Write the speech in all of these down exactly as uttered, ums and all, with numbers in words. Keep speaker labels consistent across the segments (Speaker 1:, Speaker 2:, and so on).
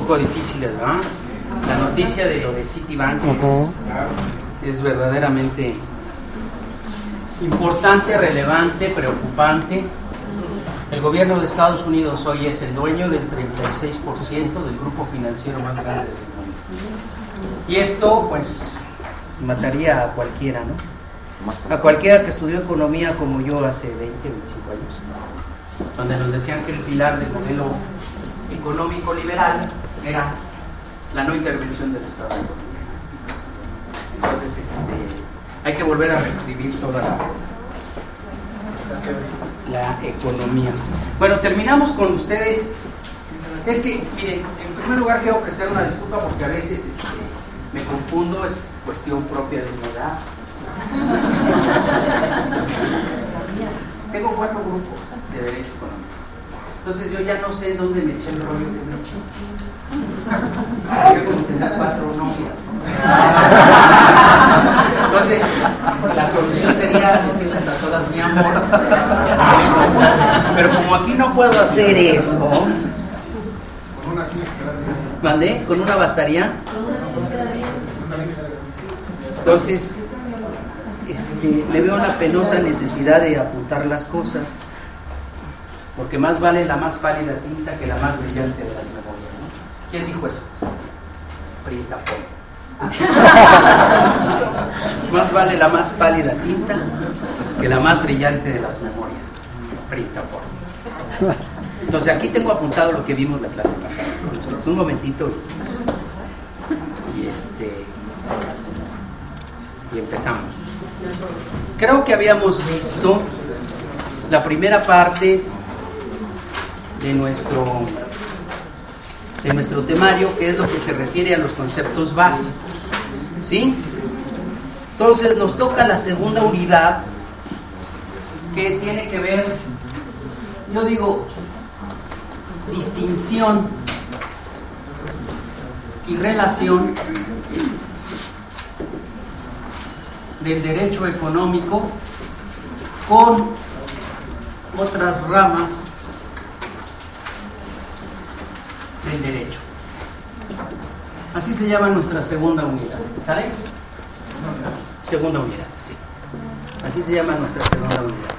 Speaker 1: poco difíciles, ¿verdad? La noticia de lo de Citibank es, es verdaderamente importante, relevante, preocupante. El gobierno de Estados Unidos hoy es el dueño del treinta y seis por ciento del grupo financiero más grande del mundo. Y esto, pues, mataría a cualquiera, ¿no? A cualquiera que estudió economía como yo hace veinte, veinticinco años, donde nos decían que el pilar del modelo económico liberal era la no intervención del Estado. Entonces, este, hay que volver a reescribir toda la, la economía. Bueno, terminamos con ustedes. Es que, miren, en primer lugar quiero ofrecer una disculpa porque a veces este, me confundo, es cuestión propia de mi edad. Tengo cuatro grupos de derecho económico. Entonces yo ya no sé en dónde me eché el rollo que me eché. Yo como tenía cuatro novias. Entonces, la solución sería decirles a todas mi amor. Pero como aquí no puedo hacer eso. ¿Mandé? ¿Con una bastaría? Entonces, este, me veo una penosa necesidad de apuntar las cosas, porque más vale la más pálida tinta que la más brillante de las memorias, ¿no? ¿Quién dijo eso? Frita Polo. Más vale la más pálida tinta que la más brillante de las memorias. Frita Polo. Entonces aquí tengo apuntado lo que vimos la clase pasada. Un momentito y, y este y empezamos. Creo que habíamos visto la primera parte de nuestro de nuestro temario, que es lo que se refiere a los conceptos básicos, ¿sí? Entonces nos toca la segunda unidad, que tiene que ver, yo digo, distinción y relación del derecho económico con otras ramas del derecho. Así se llama nuestra segunda unidad. ¿Sale? Segunda unidad, sí. Así se llama nuestra segunda unidad.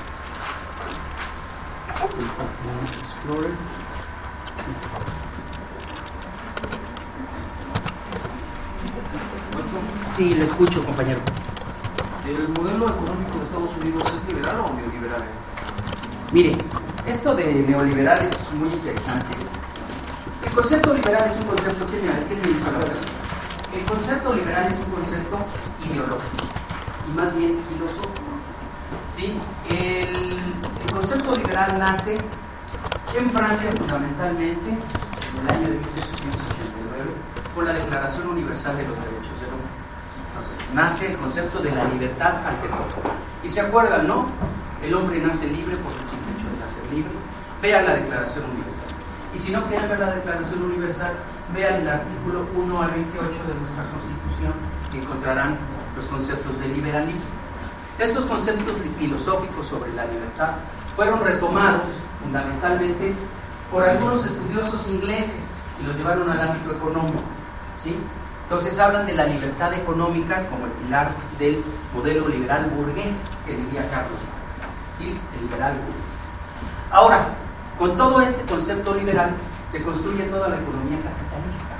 Speaker 1: Sí, le escucho, compañero.
Speaker 2: ¿El modelo económico de Estados Unidos es liberal o neoliberal?
Speaker 1: Mire, esto de neoliberal es muy interesante. El concepto liberal es un concepto, ¿qué me dice? El concepto liberal es un concepto ideológico y más bien filosófico. ¿Sí? El, el concepto liberal nace en Francia fundamentalmente en el año de mil setecientos ochenta y nueve con la Declaración Universal de los Derechos del Hombre. Entonces, nace el concepto de la libertad ante todo. Y se acuerdan, ¿no? El hombre nace libre por el simple hecho de nacer libre. Vean la Declaración Universal. Y si no quieren ver la Declaración Universal, vean el artículo uno al veintiocho de nuestra Constitución, que encontrarán los conceptos de liberalismo. Estos conceptos filosóficos sobre la libertad fueron retomados fundamentalmente por algunos estudiosos ingleses y los llevaron al ámbito económico, ¿sí? Entonces hablan de la libertad económica como el pilar del modelo liberal burgués, que diría Carlos Marx, ¿sí? El liberal burgués. Ahora, con todo este concepto liberal se construye toda la economía capitalista.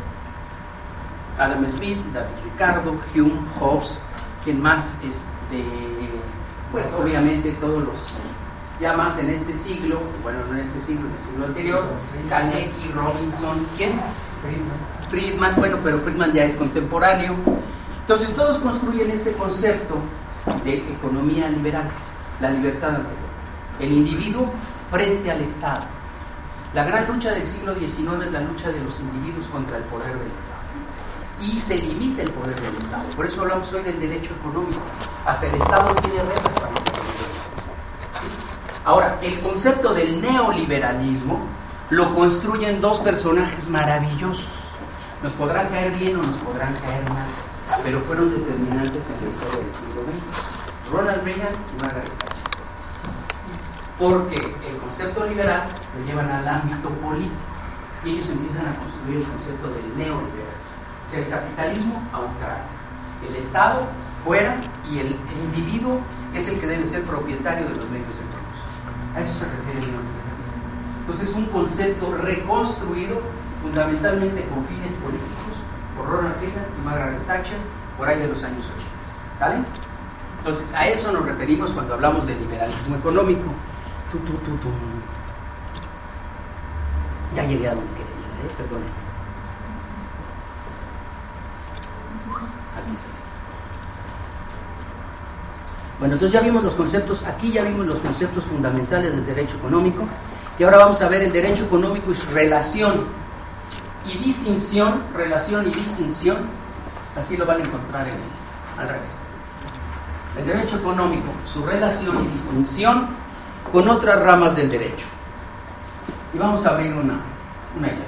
Speaker 1: Adam Smith, David Ricardo, Hume, Hobbes, quien más, este, pues obviamente todos los, ya más en este siglo, bueno, no en este siglo, en el siglo anterior, Carnegie, Robinson, ¿quién? Friedman. Friedman, bueno, pero Friedman ya es contemporáneo. Entonces todos construyen este concepto de economía liberal, la libertad ante todo. El individuo frente al Estado. La gran lucha del siglo diecinueve es la lucha de los individuos contra el poder del Estado. Y se limita el poder del Estado. Por eso hablamos hoy del derecho económico. Hasta el Estado tiene reglas para el derecho. Ahora, el concepto del neoliberalismo lo construyen dos personajes maravillosos. Nos podrán caer bien o nos podrán caer mal, pero fueron determinantes en la historia del siglo veinte. Ronald Reagan y Margaret Thatcher. Porque el concepto liberal lo llevan al ámbito político. y ellos empiezan a construir el concepto del neoliberalismo. O sea, el capitalismo a ultranza. El Estado fuera y el, el individuo es el que debe ser propietario de los medios de producción. A eso se refiere el neoliberalismo. Entonces es un concepto reconstruido fundamentalmente con fines políticos por Ronald Reagan y Margaret Thatcher por ahí de los años ochenta. ¿Sale? Entonces a eso nos referimos cuando hablamos de liberalismo económico. Tú, tú, tú, tú. Ya llegué a donde quería llegar, ¿eh? Perdón. Aquí está. Bueno, entonces ya vimos los conceptos, aquí ya vimos los conceptos fundamentales del derecho económico, y ahora vamos a ver el derecho económico y su relación y distinción, relación y distinción, así lo van a encontrar en el, al revés. El derecho económico, su relación y distinción con otras ramas del derecho. Y vamos a abrir una, una idea.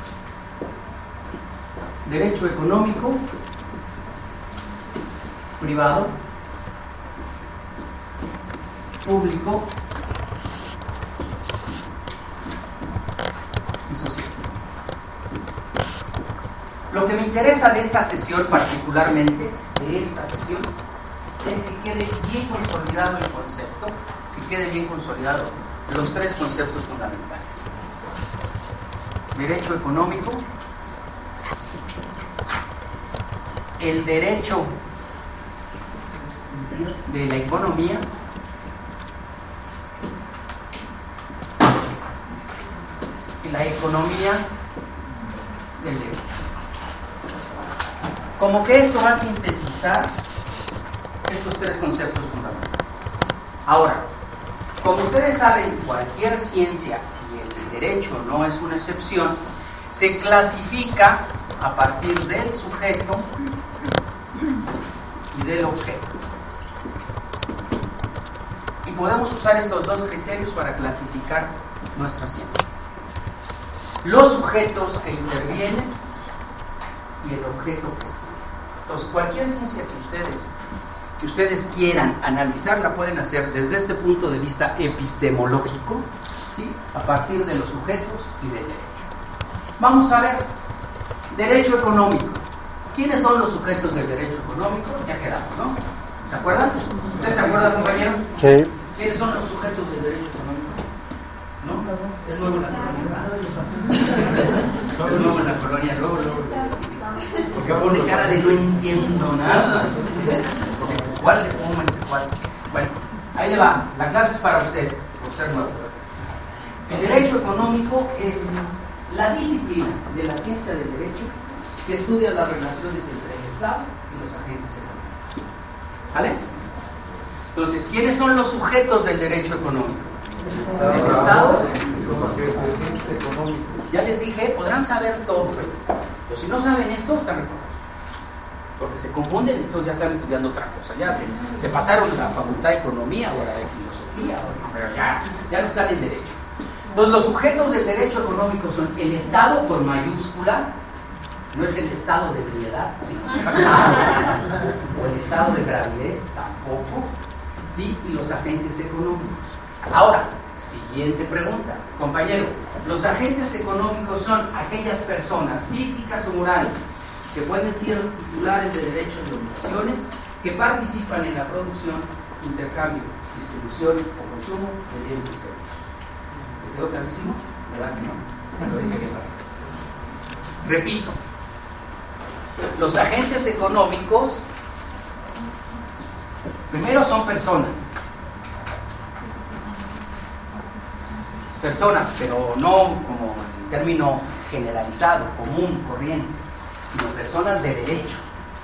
Speaker 1: Derecho económico, privado, público y social. Lo que me interesa de esta sesión, particularmente de esta sesión, es que quede bien consolidado el concepto, que quede bien consolidado los tres conceptos fundamentales. Derecho económico, el derecho de la economía y la economía del derecho. Como que esto va a sintetizar estos tres conceptos fundamentales. Ahora, como ustedes saben, cualquier ciencia, y el derecho no es una excepción, se clasifica a partir del sujeto y del objeto. Y podemos usar estos dos criterios para clasificar nuestra ciencia. Los sujetos que intervienen y el objeto que estudia. Entonces, cualquier ciencia que ustedes, que ustedes quieran analizar, la pueden hacer desde este punto de vista epistemológico, ¿sí? A partir de los sujetos y del derecho. Vamos a ver, derecho económico. ¿Quiénes son los sujetos del derecho económico? Ya quedamos, ¿no? ¿Se acuerdan? ¿Ustedes se acuerdan, compañero?
Speaker 3: Sí.
Speaker 1: ¿Quiénes son los sujetos del derecho económico? ¿No? Es nuevo en la colonia. Es nuevo en la colonia, luego, luego. Porque pone cara de no entiendo nada. ¿Cuál le pongo este cual? Bueno, ahí le va. La clase es para usted, por ser nuevo. El derecho económico es la disciplina de la ciencia del derecho que estudia las relaciones entre el Estado y los agentes económicos. ¿Vale? Entonces, ¿quiénes son los sujetos del derecho económico? El Estado.
Speaker 3: Los agentes económicos.
Speaker 1: Ya les dije, podrán saber todo, pero si no saben esto, están reprobados. Porque se confunden, entonces ya están estudiando otra cosa. Ya se, se pasaron a la facultad de economía o a la de filosofía, pero ya, ya no están en derecho. Entonces, los sujetos del derecho económico son el Estado con mayúscula, no es el estado de ebriedad, sino o el estado de gravidez, tampoco, ¿sí? Y los agentes económicos. Ahora, siguiente pregunta, compañero, los agentes económicos son aquellas personas físicas o morales que pueden ser titulares de derechos y obligaciones que participan en la producción, intercambio, distribución o consumo de bienes y servicios. ¿Se quedó clarísimo? ¿Verdad que no? Se lo dije que pasa. Repito, los agentes económicos primero son personas. Personas, pero no como el término generalizado, común, corriente, sino personas de derecho.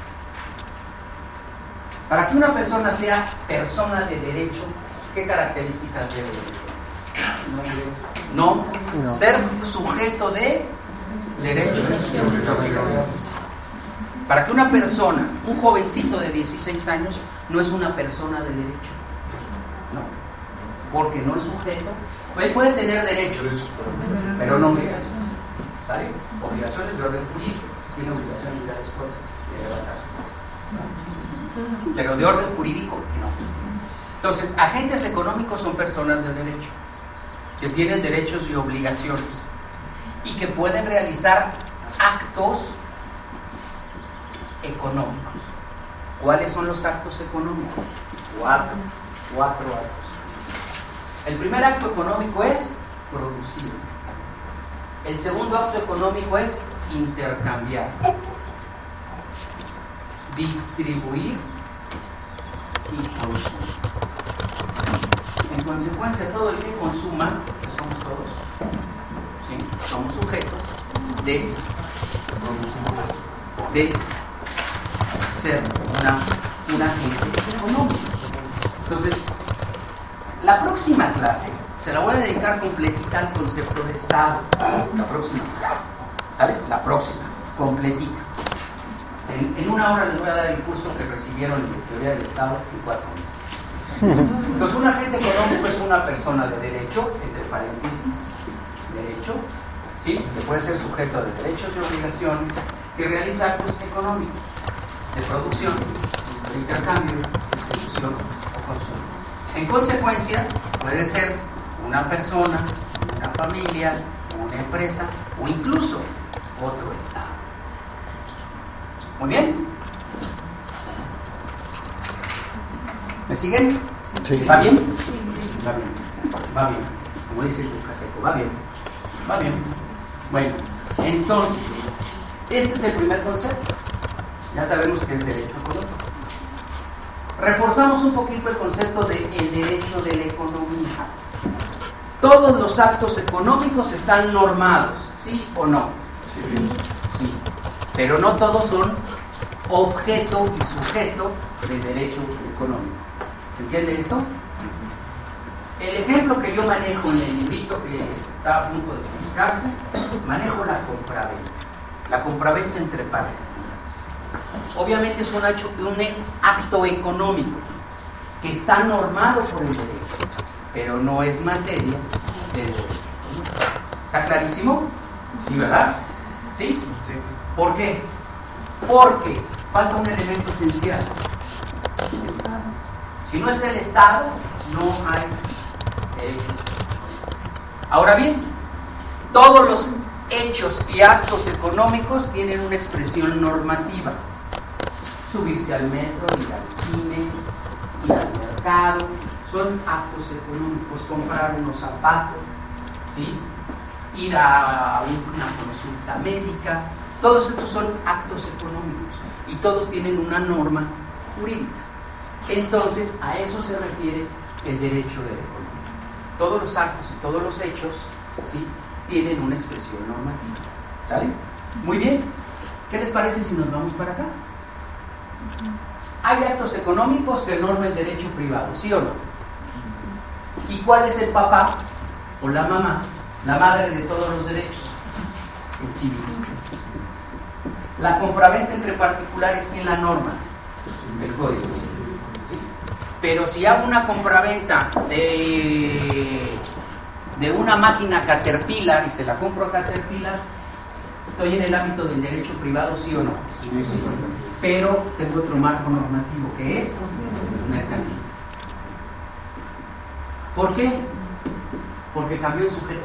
Speaker 1: Para que una persona sea persona de derecho, ¿qué características debe tener? No, no, ser sujeto de derechos y obligaciones. Para que una persona, un jovencito de dieciséis años, no es una persona de derecho. No, porque no es sujeto. Él puede tener derechos, pero no obligaciones. ¿Sale? Obligaciones de orden jurídico. Tiene obligaciones de la escuela, de levantar su mano. Pero de orden jurídico, no. Entonces, agentes económicos son personas de derecho, que tienen derechos y obligaciones. y que pueden realizar actos económicos. ¿Cuáles son los actos económicos? Cuatro, cuatro actos. El primer acto económico es producir. El segundo acto económico es intercambiar, distribuir y consumir. En consecuencia, todo el que consuma, que somos todos, ¿sí? Somos sujetos de producir, de ser una, un agente económico. Entonces, la próxima clase se la voy a dedicar completita al concepto de Estado. La próxima clase, ¿sale? La próxima, completita. En, en una hora les voy a dar el curso que recibieron en Teoría del Estado en cuatro meses. Entonces, un agente económico es una persona de derecho, entre paréntesis, derecho, ¿sí? Que puede ser sujeto de derechos y obligaciones, que realiza actos económicos, de producción, de intercambio, distribución o consumo. En consecuencia, puede ser una persona, una familia, una empresa o incluso otro Estado. Muy bien. ¿Me siguen?
Speaker 4: Sí.
Speaker 1: ¿Va bien? Va bien. Va bien. Como dice el yucateco, va bien. Va bien. Bueno, entonces, ese es el primer concepto. Ya sabemos que es derecho económico. Reforzamos un poquito el concepto de el derecho de la economía. Todos los actos económicos están normados, ¿sí o no? Sí. Sí. Pero no todos son objeto y sujeto del derecho económico. ¿Se entiende esto? El ejemplo que yo manejo en el librito que está a punto de publicarse, manejo la compraventa. La compraventa entre partes. Obviamente es un acto, un acto económico que está normado por el derecho, pero no es materia del derecho. ¿Está clarísimo? ¿Sí, verdad? ¿Sí? Sí. ¿Por qué? Porque falta un elemento esencial. Si no está el Estado, no hay derecho. Ahora bien, todos los hechos y actos económicos tienen una expresión normativa. Subirse al metro, ir al cine, ir al mercado, son actos económicos. Comprar unos zapatos, ¿sí? Ir a una consulta médica, todos estos son actos económicos y todos tienen una norma jurídica. Entonces, a eso se refiere el derecho de la economía. Todos los actos y todos los hechos, ¿sí?, tienen una expresión normativa. ¿Sale? Muy bien. ¿Qué les parece si nos vamos para acá? Hay actos económicos que norma el derecho privado, ¿sí o no? ¿Y cuál es el papá o la mamá, la madre de todos los derechos? El civil. La compraventa entre particulares, ¿quién la norma? El código. ¿Sí? Pero si hago una compraventa de, de una máquina Caterpillar y se la compro a Caterpillar, estoy en el ámbito del derecho privado, ¿sí o no? Sí, sí. Pero tengo otro marco normativo que es mercantil. ¿Por qué? Porque cambió el sujeto.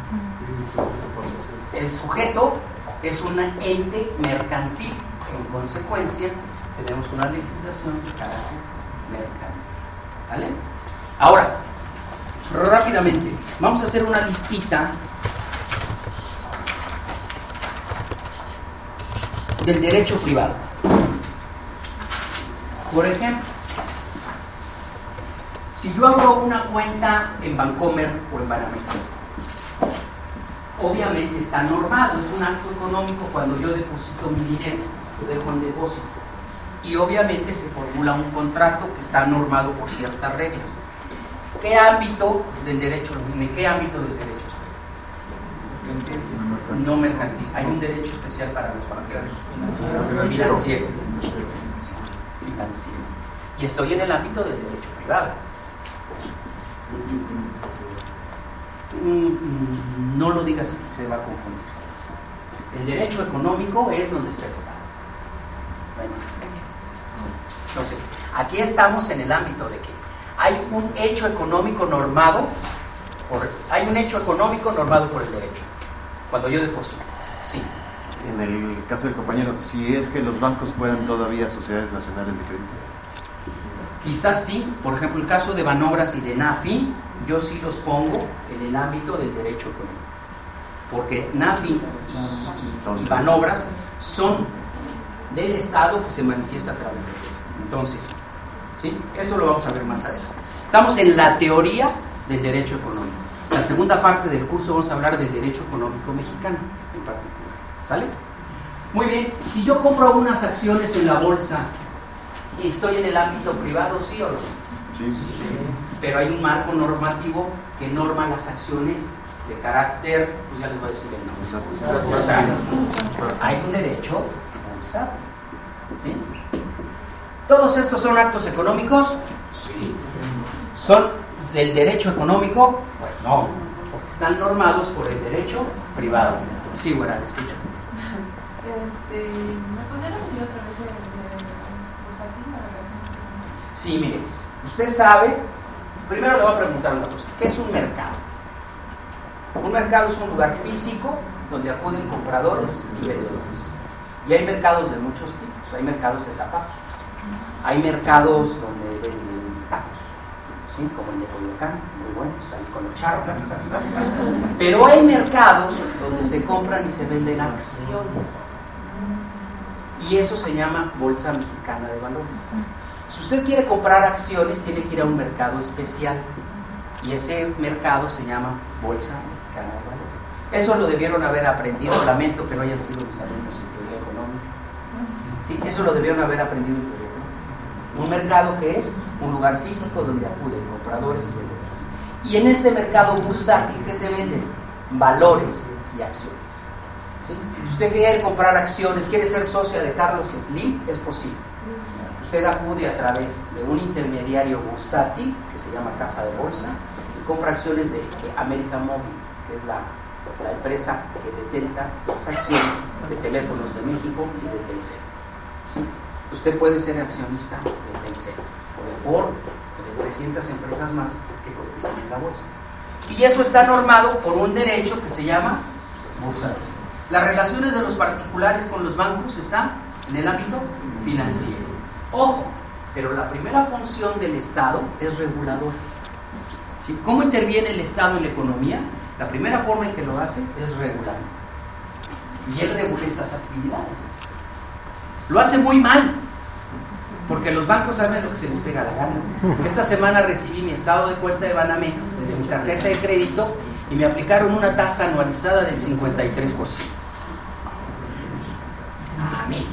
Speaker 1: El sujeto es un ente mercantil. En consecuencia, tenemos una legislación de carácter mercantil. ¿Sale? Ahora, rápidamente, vamos a hacer una listita del derecho privado. Por ejemplo, si yo abro una cuenta en Bancomer o en Banamex, obviamente está normado, es un acto económico cuando yo deposito mi dinero, lo dejo en depósito. Y obviamente se formula un contrato que está normado por ciertas reglas. ¿Qué ámbito del derecho? ¿En qué ámbito del derecho estoy? No mercantil. Hay un derecho especial para los banqueros. Financiero. Financiero. Financiero. Y estoy en el ámbito del derecho privado. No lo digas, se va a confundir. El derecho económico es donde está el Estado. Entonces, aquí estamos en el ámbito de que hay un hecho económico normado por, hay un hecho económico normado por el derecho. cuando yo deposito, sí.
Speaker 3: En el caso del compañero, si es que los bancos fueran todavía sociedades nacionales de crédito.
Speaker 1: Quizás sí, por ejemplo, el caso de Banobras y de NAFI, yo sí los pongo en el ámbito del derecho económico, porque NAFI y, y, y Banobras son del Estado que se manifiesta a través de él. Entonces, ¿sí? Esto lo vamos a ver más adelante. Estamos en la teoría del derecho económico. La segunda parte del curso vamos a hablar del derecho económico mexicano en particular. ¿Sale? Muy bien, si yo compro unas acciones en la bolsa y estoy en el ámbito privado, ¿sí o no?
Speaker 3: Sí.
Speaker 1: Sí. Pero hay un marco normativo que norma las acciones de carácter, pues ya les voy a decir el nombre. O sea, hay un derecho bursátil. ¿Sí? ¿Todos estos son actos económicos? Sí. ¿Son del derecho económico? Pues no, porque están normados por el derecho privado. Sí, bueno, le escucho.
Speaker 4: Este, ¿me podría repetir otra vez de, de, de la relación?
Speaker 1: Sí, mire, usted sabe, primero le voy a preguntar una cosa, ¿qué es un mercado? Un mercado es un lugar físico donde acuden compradores y vendedores. Y hay mercados de muchos tipos, hay mercados de zapatos, hay mercados donde venden tacos, ¿sí? Como el de Coyoacán, muy buenos, ahí con los charros. Pero hay mercados donde se compran y se venden acciones. Y eso se llama Bolsa Mexicana de Valores. Si usted quiere comprar acciones, tiene que ir a un mercado especial. Y ese mercado se llama Bolsa Mexicana de Valores. Eso lo debieron haber aprendido. Lamento que no hayan sido mis alumnos en teoría económica. Sí, eso lo debieron haber aprendido en teoría económica. Un mercado que es un lugar físico donde acuden compradores y vendedores. Y en este mercado bursátil, ¿qué se venden? Valores y acciones. ¿Sí? Si usted quiere comprar acciones, quiere ser socia de Carlos Slim, es posible. Usted acude a través de un intermediario bursátil que se llama Casa de Bolsa y compra acciones de América Móvil, que es la, la empresa que detenta las acciones de Teléfonos de México y de Telcel. ¿Sí? Usted puede ser accionista de Telcel o de Ford o de trescientas empresas más que cotizan en la bolsa. Y eso está normado por un derecho que se llama bursátil. Las relaciones de los particulares con los bancos están en el ámbito financiero. Ojo, pero la primera función del Estado es regulador. ¿Sí? ¿Cómo interviene el Estado en la economía? La primera forma en que lo hace es regular. Y él regula esas actividades. Lo hace muy mal, porque los bancos hacen lo que se les pega la gana. Esta semana recibí mi estado de cuenta de Banamex, de mi tarjeta de crédito, y me aplicaron una tasa anualizada del cincuenta y tres por ciento. A mí.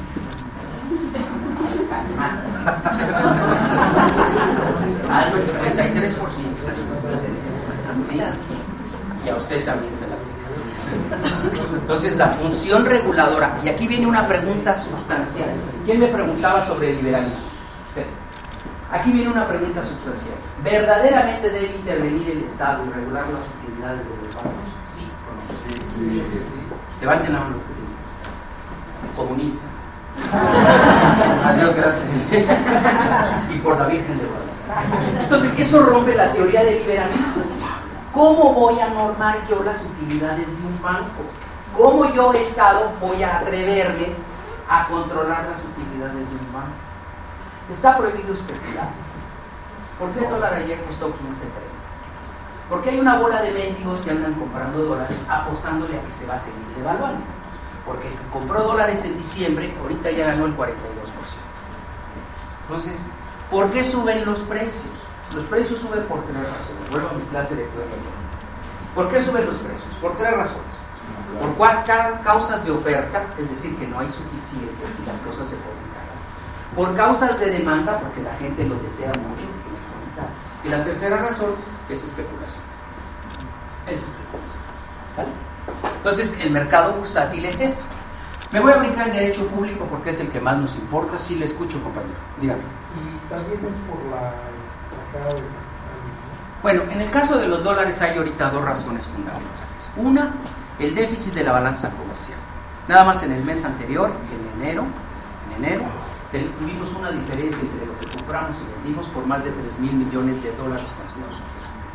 Speaker 1: Al cincuenta y tres por ciento. ¿Sí? Y a usted también se la aplica. Entonces, la función reguladora, y aquí viene una pregunta sustancial. ¿Quién me preguntaba sobre el liberalismo? Usted. Aquí viene una pregunta sustancial. ¿Verdaderamente debe intervenir el Estado y regular las utilidades de los bancos? ¿Sí o no? Sí, sí, sí. Levanten la mano. Comunistas.
Speaker 3: Adiós, gracias.
Speaker 1: Y por la Virgen de Guadalupe. Entonces, eso rompe la teoría del liberalismo. ¿Cómo voy a normar yo las utilidades de un banco? ¿Cómo yo, Estado, voy a atreverme a controlar las utilidades de un banco? Está prohibido especular. ¿Por qué el dólar ayer costó quince treinta? Porque hay una bola de mendigos que andan comprando dólares apostándole a que se va a seguir devaluando. Porque el que compró dólares en diciembre, ahorita ya ganó el cuarenta y dos por ciento. Entonces, ¿por qué suben los precios? Los precios suben por tres razones. Vuelvo a mi clase de teoría. ¿Por qué suben los precios? Por tres razones. Por cuatro causas de oferta, es decir, que no hay suficiente y las cosas se ponen caras. Por causas de demanda, porque la gente lo desea mucho y los ponen caras. Y la tercera razón es especulación. Es especulación. ¿Vale? Entonces, el mercado bursátil es esto. Me voy a brincar en derecho público porque es el que más nos importa. Sí, le escucho, compañero. Dígame.
Speaker 5: Y también es por la este, sacada de capital.
Speaker 1: Bueno, en el caso de los dólares hay ahorita dos razones fundamentales. Una, el déficit de la balanza comercial. Nada más en el mes anterior, en enero, en enero, tuvimos una diferencia entre lo que compramos y vendimos por más de tres mil millones de dólares con Estados Unidos.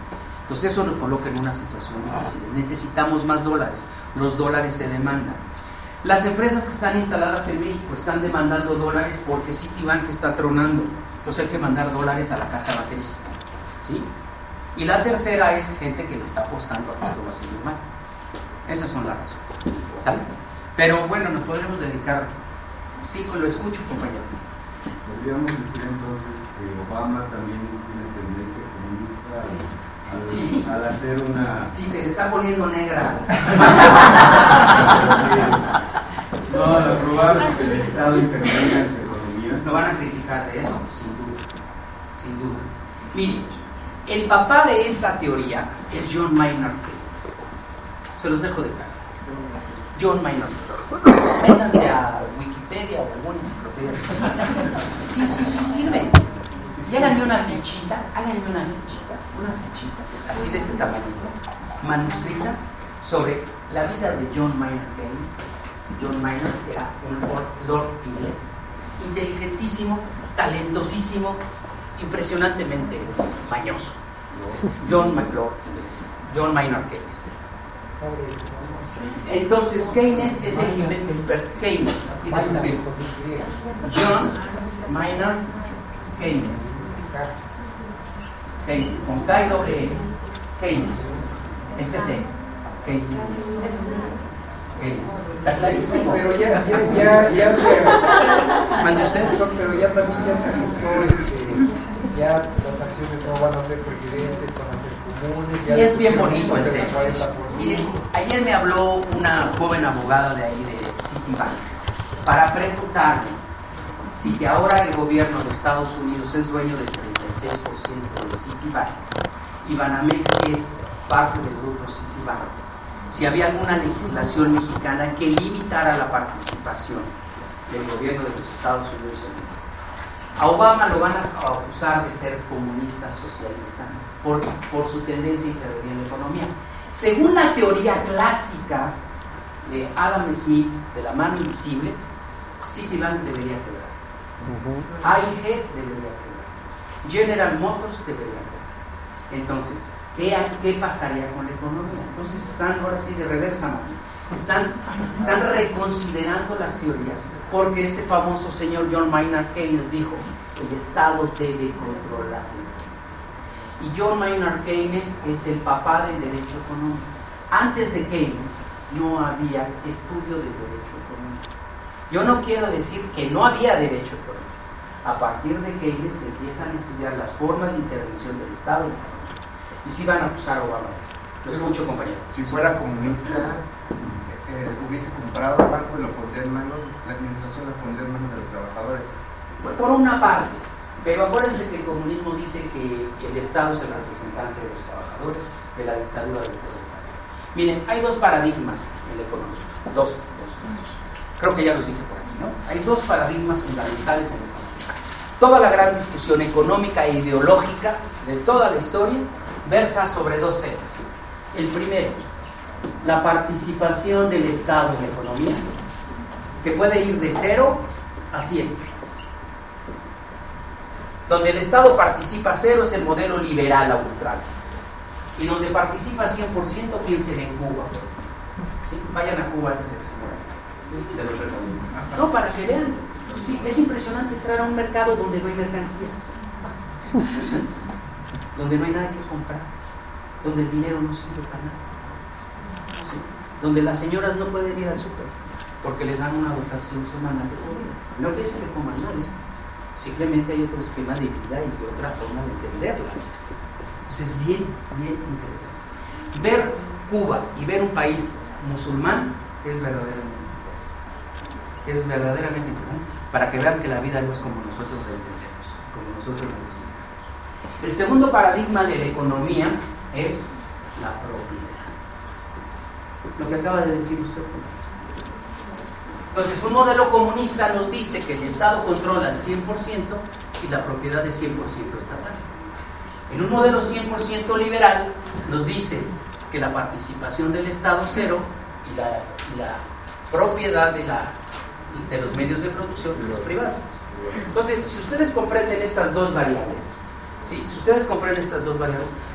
Speaker 1: Entonces eso nos coloca en una situación difícil. Necesitamos más dólares. Los dólares se demandan. Las empresas que están instaladas en México están demandando dólares porque Citibank está tronando. Entonces hay que mandar dólares a la casa baterista, ¿sí? Y la tercera es gente que le está apostando a que esto va a seguir mal. Esas son las razones, ¿sale? Pero bueno, nos podremos dedicar. Sí, lo escucho, compañero.
Speaker 6: Podríamos decir entonces que Obama también tiene tendencia comunista al,
Speaker 1: Sí.
Speaker 6: al hacer una...
Speaker 1: Sí, se le está poniendo negra.
Speaker 6: No, al aprobar que el Estado intervenga en su economía.
Speaker 1: ¿No van a criticar de eso? Sin duda, sin duda. Miren, el papá de esta teoría es John Maynard Keynes. Se los dejo de cara. John Maynard Keynes. Métanse a Wikipedia o alguna enciclopedia. Sí, sí, sí, sirve. Y háganme una fichita, háganme una fichita, una fichita, así de este tamañito, manuscrita, sobre la vida de John Maynard Keynes. John Maynard era un lord inglés, inteligentísimo, talentosísimo, impresionantemente mañoso. John Lord inglés, John Maynard Keynes. Entonces Keynes es el inventor. Keynes, aquí les escribo. John Maynard Keynes. Keynes, con K y doble E. Keynes. Este C. Keynes. Keynes. Está clarísimo.
Speaker 5: Pero ya, ya, ya, ya se.
Speaker 1: ¿Mande usted?
Speaker 5: Pero ya también ya se ajustó, este, ya las acciones no van a ser preferentes, van a ser comunes.
Speaker 1: Sí, es bien bonito el tema.
Speaker 5: cuarenta por ciento.
Speaker 1: Miren, ayer me habló una joven abogada de ahí de Citibank para preguntarme si que ahora el gobierno de Estados Unidos es dueño del treinta y seis por ciento de Citibank y Banamex es parte del grupo Citibank, si había alguna legislación mexicana que limitara la participación del gobierno de los Estados Unidos en México. A Obama lo van a acusar de ser comunista socialista por, por su tendencia a intervenir en la economía. Según la teoría clásica de Adam Smith de la mano invisible, Citibank debería quebrar. A I G debería quebrar. General Motors debería quebrar. Entonces, ¿qué, ¿qué pasaría con la economía? Entonces están ahora sí de reversa, ¿no? Están, están reconsiderando las teorías porque este famoso señor John Maynard Keynes dijo el Estado debe controlar. Y John Maynard Keynes es el papá del derecho económico. Antes de Keynes no había estudio de derecho económico. Yo no quiero decir que no había derecho económico. A partir de Keynes se empiezan a estudiar las formas de intervención del Estado en la economía. Y si van a acusar a Obama de esto. Lo escucho, compañero.
Speaker 7: Si fuera comunista, eh, hubiese comprado el banco y lo pondría en manos, la administración lo pondría en manos de los trabajadores.
Speaker 1: Pues por una parte, pero acuérdense que el comunismo dice que el Estado es el representante de los trabajadores, de la dictadura del proletario. Miren, hay dos paradigmas en la economía, dos, dos, dos. Creo que ya los dije por aquí, ¿no? Hay dos paradigmas fundamentales en la economía. Toda la gran discusión económica e ideológica de toda la historia versa sobre dos temas. El primero, la participación del Estado en la economía, que puede ir de cero a cien. Donde el Estado participa cero es el modelo liberal a ultranza. Y donde participa cien por ciento, piensen en Cuba. ¿Sí? Vayan a Cuba antes de que se mueran. Se los recomiendo. No, para que vean. Sí, es impresionante entrar a un mercado donde no hay mercancías. ¿Sí? Donde no hay nada que comprar. Donde el dinero no sirve para nada. ¿Sí? Donde las señoras no pueden ir al súper porque les dan una dotación semanal de comida. No que se le coman mal, ¿eh? Simplemente hay otro esquema de vida y otra forma de entender la vida. Entonces es bien, bien interesante. Ver Cuba y ver un país musulmán es verdaderamente interesante. Es verdaderamente interesante para que vean que la vida no es como nosotros la entendemos, como nosotros la explicamos. El segundo paradigma de la economía es la propiedad. Lo que acaba de decir usted. Entonces, un modelo comunista nos dice que el Estado controla el cien por ciento y la propiedad es cien por ciento estatal. En un modelo cien por ciento liberal nos dice que la participación del Estado es cero y la, y la propiedad de, la, de los medios de producción es privada. Entonces, si ustedes comprenden estas dos variables, ¿sí? si ustedes comprenden estas dos variables,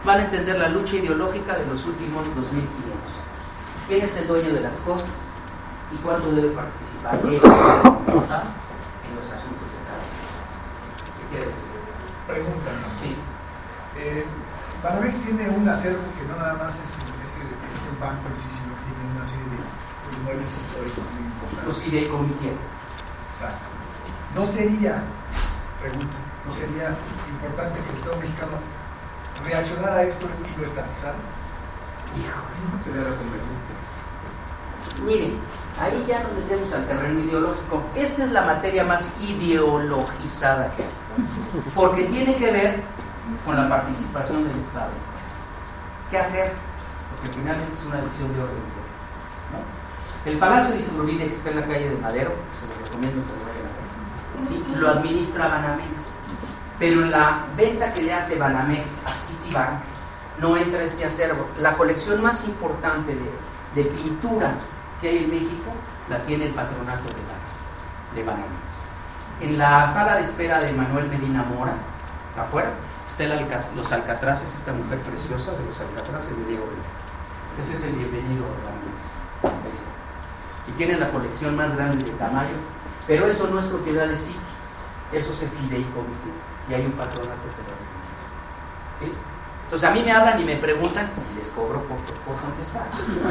Speaker 1: van a entender la lucha ideológica de los últimos dos mil quinientos. ¿Quién es el dueño de las cosas? ¿Y cuánto debe participar él como Estado en los asuntos de cada uno? ¿Qué quiere decir?
Speaker 8: Pregunta.
Speaker 1: Sí.
Speaker 8: Eh, Banamex tiene un acervo que no nada más es, es, es el banco en sí, sino que tiene una serie de inmuebles históricos muy importantes.
Speaker 1: Los fideicomités.
Speaker 8: Exacto. ¿No sería, pregunta, no sería importante que el Estado mexicano reaccionara a esto y lo estatizara?
Speaker 1: Híjole.
Speaker 7: Sería la conveniencia.
Speaker 1: Miren, ahí ya nos metemos al terreno ideológico. Esta es la materia más ideologizada que hay, porque tiene que ver con la participación del Estado. ¿Qué hacer? Porque al final esta es una decisión de orden público, ¿no? El Palacio de Iturbide, que está en la calle de Madero, se lo recomiendo que lo vayan a ver, ¿sí? Lo administra Banamex, pero en la venta que le hace Banamex a Citibank no entra este acervo. La colección más importante de, de pintura que hay en México la tiene el patronato de, la, de Banamex. En la sala de espera de Manuel Medina Mora, afuera, está el alca, los alcatraces, esta mujer preciosa de los alcatraces de Diego Rivera. Ese es el bienvenido de Banamex. Ahí está. Y tiene la colección más grande de Tamayo, pero eso no es propiedad de Citi, eso se fideicomitó y hay un patronato que lo administra, ¿sí? Entonces a mí me hablan y me preguntan y les cobro por, por contestar.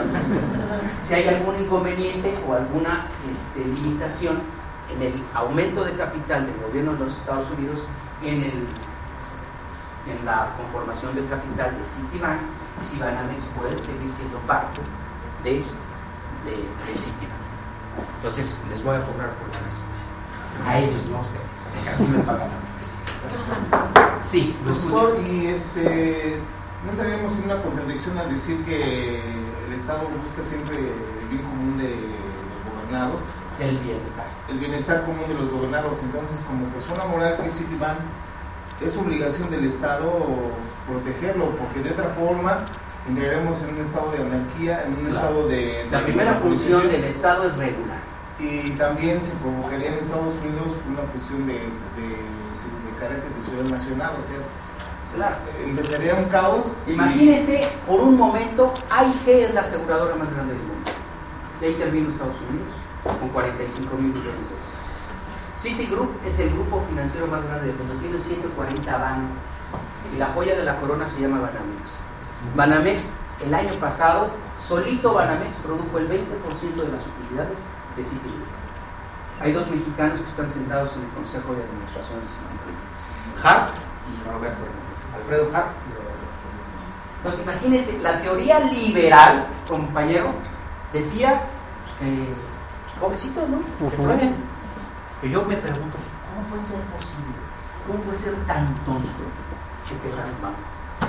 Speaker 1: Si hay algún inconveniente o alguna este, limitación en el aumento de capital del gobierno de los Estados Unidos en, el, en la conformación del capital de Citibank, y si Banamex puede seguir siendo parte de, de, de Citibank. Entonces les voy a cobrar por eso. A ellos, no a ustedes. A mí me pagan a mí. Sí,
Speaker 9: profesor, y este, no entraremos en una contradicción al decir que el Estado busca siempre el bien común de los gobernados,
Speaker 1: el bienestar,
Speaker 9: el bienestar común de los gobernados. Entonces, como persona moral que es Citibank, es obligación del Estado protegerlo, porque de otra forma entraremos en un estado de anarquía, en un claro. estado de, de
Speaker 1: la primera función del Estado es regular,
Speaker 9: y también se provocaría en Estados Unidos una cuestión de, de, de carácter de ciudad nacional, o sea, claro. empezaría un caos.
Speaker 1: Imagínense y... por un momento, A I G es la aseguradora más grande del mundo, de ahí intervino Estados Unidos con cuarenta y cinco mil millones de dólares. Citigroup es el grupo financiero más grande del mundo, tiene ciento cuarenta bancos y la joya de la corona se llama Banamex. Banamex, el año pasado, solito Banamex produjo el veinte por ciento de las utilidades de Citigroup. Hay dos mexicanos que están sentados en el Consejo de Administración de Citigroup, Hart y Roberto Hernández, Alfredo Hart y Roberto Hernández. Entonces imagínense, la teoría liberal, compañero, decía pues, que pobrecitos, ¿no? Que truenen. Pero yo me pregunto, ¿cómo puede ser posible? ¿Cómo puede ser tan tonto que quebrar el banco?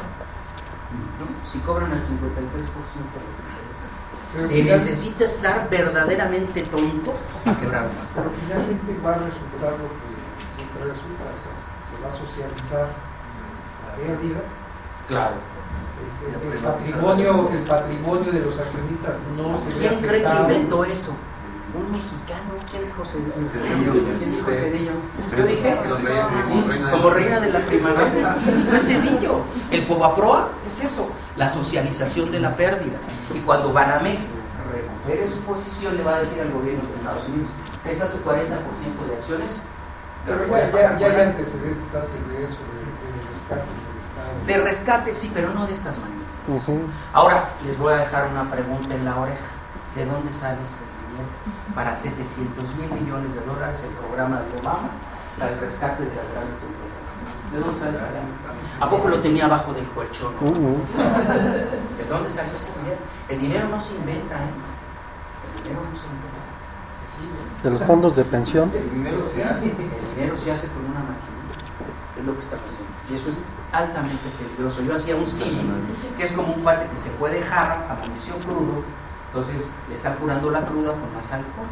Speaker 1: ¿No? Si cobran el cincuenta y tres por ciento de los intereses. Se necesita estar verdaderamente tonto para quebrar un banco.
Speaker 8: Pero finalmente va a resultar lo que siempre resulta, o sea, se va a socializar la pérdida.
Speaker 1: Claro.
Speaker 8: El, el, el, patrimonio, el patrimonio de los accionistas no se ve
Speaker 1: ¿Quién cree que
Speaker 8: afectado?
Speaker 1: Inventó eso? Un mexicano. ¿Quién es José Cedillo? ¿Quién es José Cedillo? Yo dije, sí, como reina de la primavera. Fue Cedillo. El Fobaproa es eso, la socialización de la pérdida. Y cuando Banamex recupere su posición, le va a decir al gobierno de Estados Unidos: ahí está tu cuarenta por ciento de acciones.
Speaker 8: Pero ya, ya, ya hay antecedentes hace de eso, de, de rescate del Estado.
Speaker 1: De rescate, sí, pero no de estas maneras.
Speaker 10: Uh-huh.
Speaker 1: Ahora, les voy a dejar una pregunta en la oreja. ¿De dónde sale ese dinero para setecientos mil millones de dólares el programa de Obama para el rescate de las grandes empresas? ¿De dónde sale ese dinero? ¿A poco lo tenía abajo del colchón?
Speaker 10: Uh-huh.
Speaker 1: ¿De dónde salió ese dinero? El dinero no se inventa, ¿eh? El dinero no se inventa.
Speaker 10: ¿De los fondos de pensión?
Speaker 9: El dinero se hace.
Speaker 1: El dinero se hace con una máquina. Es lo que está pasando. Y eso es altamente peligroso. Yo hacía un símil, que es como un cuate que se fue de jarra a munición crudo. Entonces le están curando la cruda con más alcohol.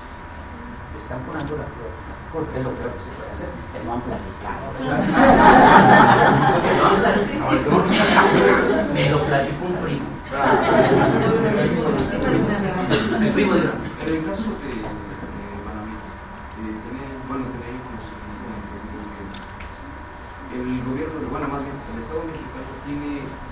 Speaker 1: Le están curando la cruda con más alcohol. Es lo peor que se puede hacer. Que no han platicado. Que no han platicado. Me lo platicó un primo. Mi primo de una.
Speaker 2: En el caso de, de Banamex, eh, tenía, bueno, tenía conocimiento que el gobierno, bueno, más bien, el Estado mexicano tiene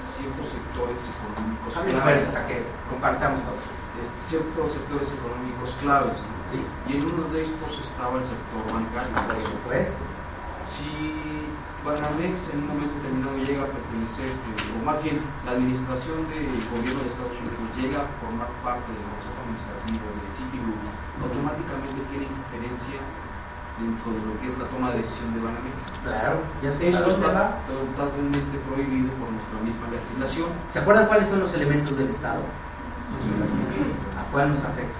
Speaker 2: económicos
Speaker 1: A mí me
Speaker 2: claves.
Speaker 1: parece que compartamos todos.
Speaker 2: Este, ciertos sectores económicos claves, ¿no?
Speaker 1: Sí.
Speaker 2: Y en uno de estos estaba el sector bancario.
Speaker 1: Por supuesto.
Speaker 2: Si Banamex en un momento determinado llega a pertenecer, eh, o más bien la administración del gobierno de Estados Unidos llega a formar parte del consejo administrativo de Citigroup, automáticamente tiene injerencia dentro de lo que es la toma de decisión de Banamex.
Speaker 1: Claro, ya sé.
Speaker 2: Esto está totalmente prohibido por nuestra misma legislación.
Speaker 1: ¿Se acuerdan cuáles son los elementos del Estado? ¿A cuál nos afecta?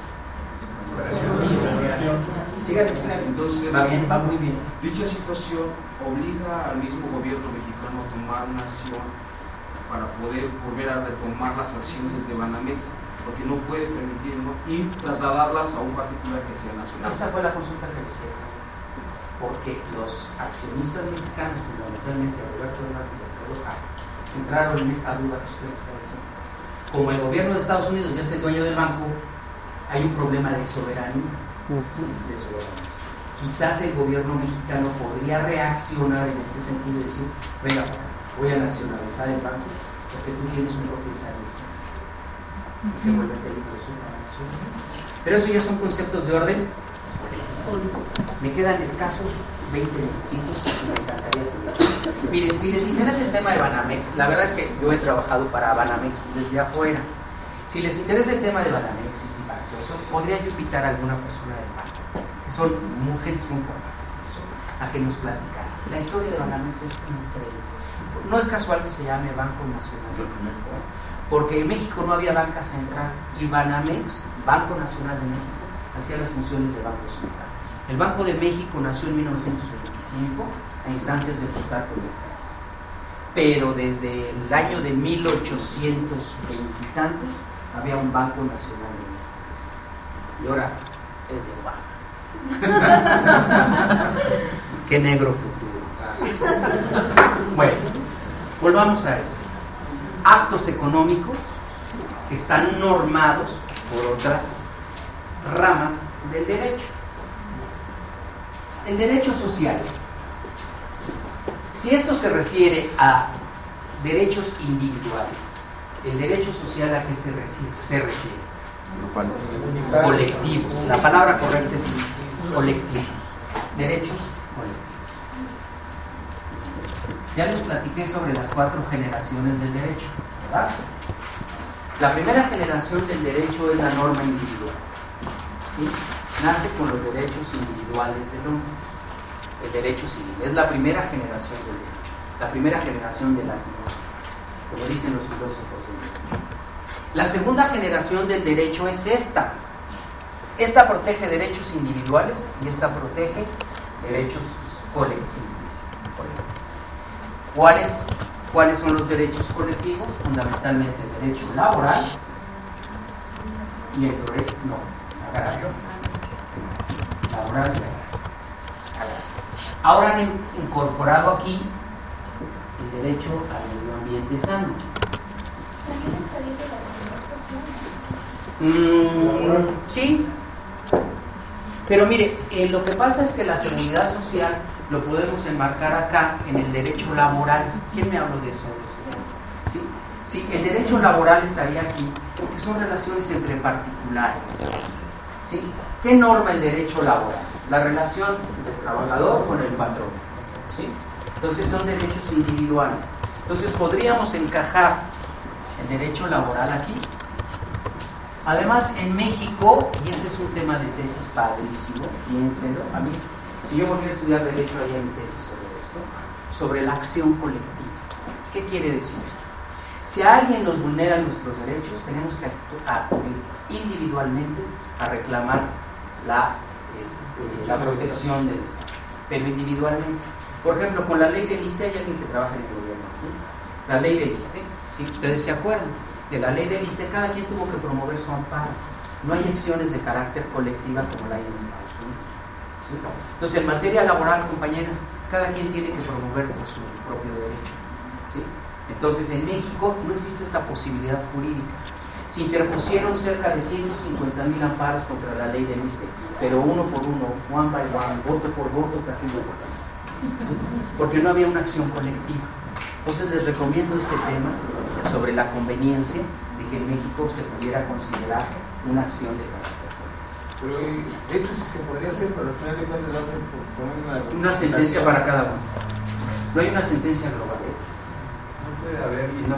Speaker 1: Fíjate,
Speaker 2: entonces,
Speaker 1: va bien, va muy bien.
Speaker 2: Dicha situación obliga al mismo gobierno mexicano a tomar una acción para poder volver a retomar las acciones de Banamex, porque no puede permitirlo y trasladarlas a un particular que sea nacional.
Speaker 1: Esa fue la consulta que hicieron, porque los accionistas mexicanos, fundamentalmente Roberto Hernández de Roja, entraron en esta duda que usted está diciendo. Como el gobierno de Estados Unidos ya es el dueño del banco, hay un problema de soberanía. De soberanía. Quizás el gobierno mexicano podría reaccionar en este sentido y decir, venga, voy a nacionalizar el banco porque tú tienes un propietario. Y se vuelve peligroso para nosotros. Pero eso ya son conceptos de orden. Me quedan escasos veinte minutitos y me encantaría seguir. Miren, si les interesa el tema de Banamex, la verdad es que yo he trabajado para Banamex desde afuera. Si les interesa el tema de Banamex y para todo eso, podría yo invitar a alguna persona del banco, que son mujeres muy capaces, a que nos platicara. La historia de Banamex es increíble. No es casual que se llame Banco Nacional del México, porque en México no había banca central y Banamex, Banco Nacional de México, hacía las funciones de Banco Central. El Banco de México nació en mil novecientos veinticinco a instancias de Plutarco Elías Calles, pero desde el año de mil ochocientos veinte y tantos había un Banco Nacional de México y ahora es de Oaxaca. Qué negro futuro. Bueno, volvamos a eso. Actos económicos que están normados por otras ramas del derecho. El derecho social. Si esto se refiere a derechos individuales, el derecho social a qué se refiere? Se refiere colectivos. La palabra correcta es colectivos. Derechos colectivos. Ya les platiqué sobre las cuatro generaciones del derecho, ¿verdad? La primera generación del derecho es la norma individual, ¿sí? Nace con los derechos individuales del hombre, el derecho civil. Es la primera generación del derecho, la primera generación de las normas, como dicen los filósofos del derecho. La segunda generación del derecho es esta. Esta protege derechos individuales y esta protege derechos colectivos. ¿Cuáles, ¿Cuáles son los derechos colectivos? Fundamentalmente el derecho laboral y el derecho no, agrario. Laboral y agrario. Ahora han incorporado aquí el derecho al medio ambiente sano. Mm, sí, pero mire, eh, lo que pasa es que la seguridad social lo podemos enmarcar acá en el derecho laboral. ¿Quién me habló de eso? ¿Sí? Sí, el derecho laboral estaría aquí porque son relaciones entre particulares. ¿Sí? ¿Qué norma el derecho laboral? La relación del trabajador con el patrón. ¿Sí? Entonces son derechos individuales. Entonces podríamos encajar el derecho laboral aquí. Además, en México, y este es un tema de tesis padrísimo, piénsenlo, a mí, si yo volviera a estudiar derecho, haría mi tesis sobre esto, sobre la acción colectiva. ¿Qué quiere decir esto? Si a alguien nos vulnera nuestros derechos, tenemos que acudir individualmente a reclamar la, este, la protección del Estado, pero individualmente. Por ejemplo, con la ley del I S S S T E hay alguien que trabaja en el gobierno, ¿sí? La ley del I S S S T E, si ustedes se acuerdan, de la ley del I S S S T E, cada quien tuvo que promover su amparo. No hay acciones de carácter colectiva como la hay en Estados Unidos. ¿Sí? Entonces, en materia laboral, compañera, cada quien tiene que promover por su propio derecho. ¿Sí? Entonces, en México no existe esta posibilidad jurídica. Se interpusieron cerca de ciento cincuenta mil amparos contra la ley del I S S S T E, pero uno por uno, one by one, voto por voto, casilla por casilla. ¿Sí? Porque no había una acción colectiva. Entonces, les recomiendo este tema sobre la conveniencia de que en México se pudiera considerar una acción de carácter político.
Speaker 9: Pero de hecho sí se podría hacer, pero al final de cuentas va a ser por poner una...
Speaker 1: Una sentencia para cada uno. No hay una sentencia global. ¿eh?
Speaker 5: No puede haber
Speaker 1: No.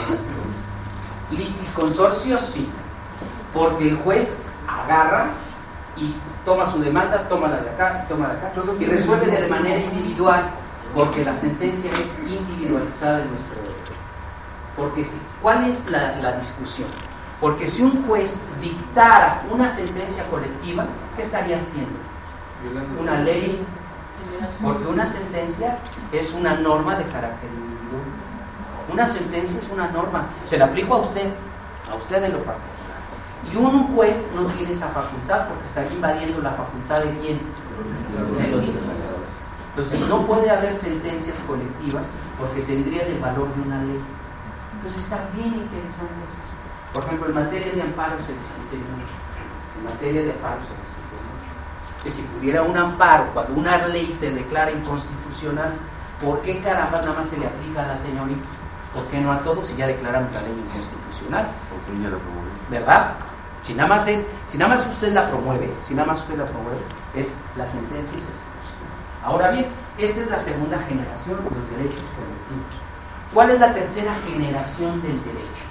Speaker 1: Litis consorcio, sí. Porque el juez agarra y toma su demanda, toma la de acá, toma la de acá, y resuelve de manera individual, porque la sentencia es individualizada en nuestro derecho. Porque si, ¿cuál es la, la discusión? Porque si un juez dictara una sentencia colectiva, ¿qué estaría haciendo? Una ley, porque una sentencia es una norma de carácter individual. Una sentencia es una norma, se la aplico a usted, a usted en lo particular. Y un juez no tiene esa facultad porque estaría invadiendo la facultad de quién? De los legisladores. Entonces no puede haber sentencias colectivas porque tendrían el valor de una ley. Entonces está bien interesante esto. Por ejemplo, en materia de amparo se discute mucho. En materia de amparo se discute mucho. Que si pudiera un amparo, cuando una ley se declara inconstitucional, ¿por qué caramba nada más se le aplica a la señorita? ¿Por qué no a todos si ya declaramos la ley inconstitucional?
Speaker 3: Porque ella la promueve.
Speaker 1: ¿Verdad? Si nada, más él, si nada más usted la promueve, si nada más usted la promueve, es la sentencia y se ejecuta. Ahora bien, esta es la segunda generación de los derechos colectivos. ¿Cuál es la tercera generación del derecho?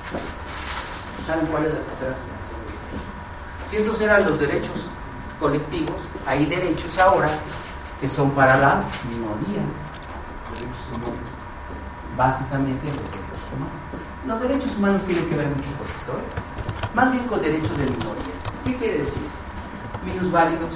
Speaker 1: ¿Saben cuál es la tercera generación del derecho? Si estos eran los derechos colectivos, hay derechos ahora que son para las minorías. Derechos humanos. Básicamente los derechos humanos. Los derechos humanos tienen que ver mucho con la historia. Más bien con derechos de minorías. ¿Qué quiere decir? Minusválidos,